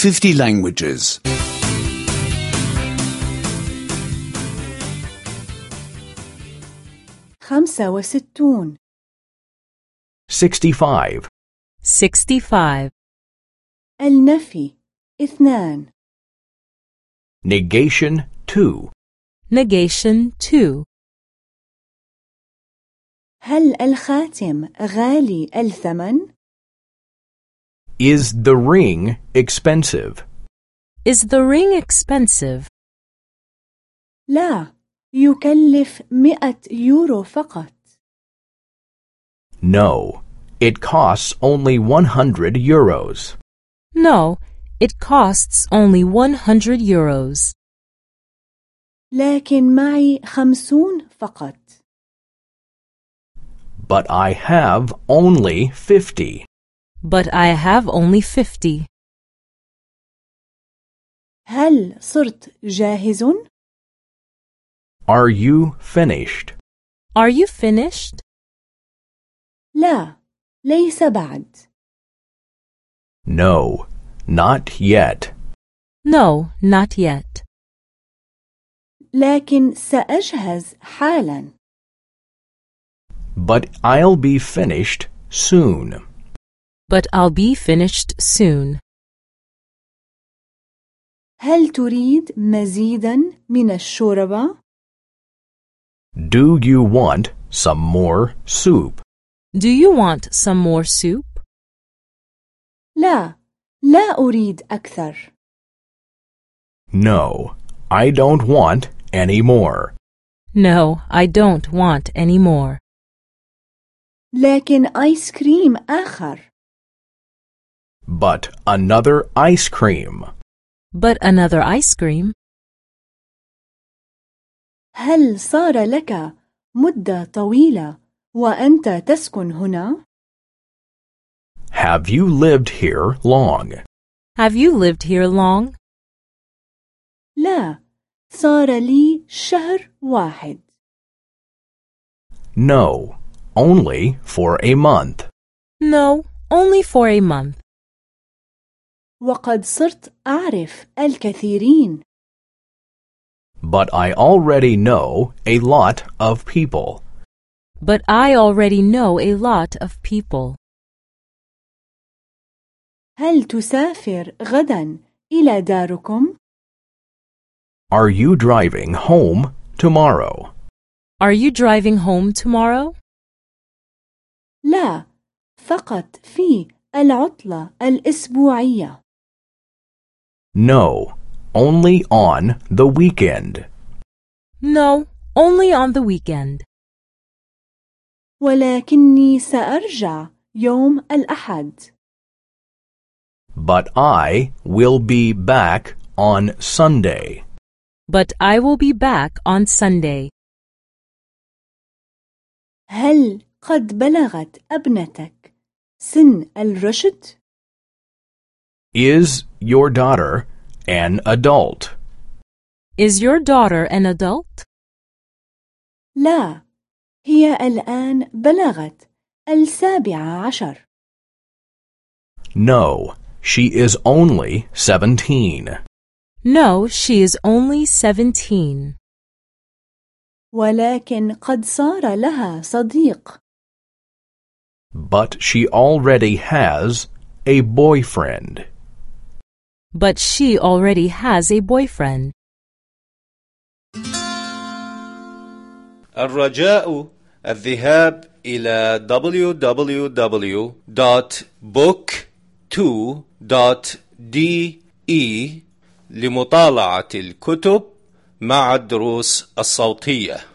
50 languages. 65 65. 65. النفي 2 Negation 2. Negation 2. هل الخاتم غالي الثمن؟ Is the ring expensive? Is the ring expensive? لا، يكلف 100 يورو فقط. No, it costs only 100 euros. No, it costs only 100 euros. لكن معي 50 فقط. But I have only 50. But I have only 50. هل صرت جاهز؟ Are you finished? Are you finished? لا، ليس بعد. No, not yet. No, not yet. لكن سأجهز حالا. But I'll be finished soon. But I'll be finished soon. هل تريد مزيدا من الشوربة؟ Do you want some more soup? Do you want some more soup? لا، لا أريد أكثر. No, I don't want any more. No, I don't want any more. لكن آيس كريم آخر. But another ice cream. But another ice cream. هل صار لك مدة طويلة وأنت تسكن هنا؟ Have you lived here long? Have you lived here long? لا، صار لي شهر واحد. No, only for a month. No, only for a month. وقد صرت أعرف الكثيرين. But I already know a lot of people. But I already know a lot of people. هل تسافر غدا إلى داركم؟ Are you driving home tomorrow? Are you driving home tomorrow? لا، فقط في العطلة الأسبوعية. No, only on the weekend. No, only on the weekend. ولكني سأرجع يوم الأحد. But I will be back on Sunday. But I will be back on Sunday. هل قد بلغت ابنتك سن الرشد؟ Is your daughter an adult? Is your daughter an adult? لا، هي الآن بلغت 17. No, she is only 17. No, she is only 17. ولكن قد صار لها صديق. But she already has a boyfriend. But she already has a boyfriend. الرجاء الذهاب إلى www.book2.de لمطالعة الكتب مع الدروس الصوتية.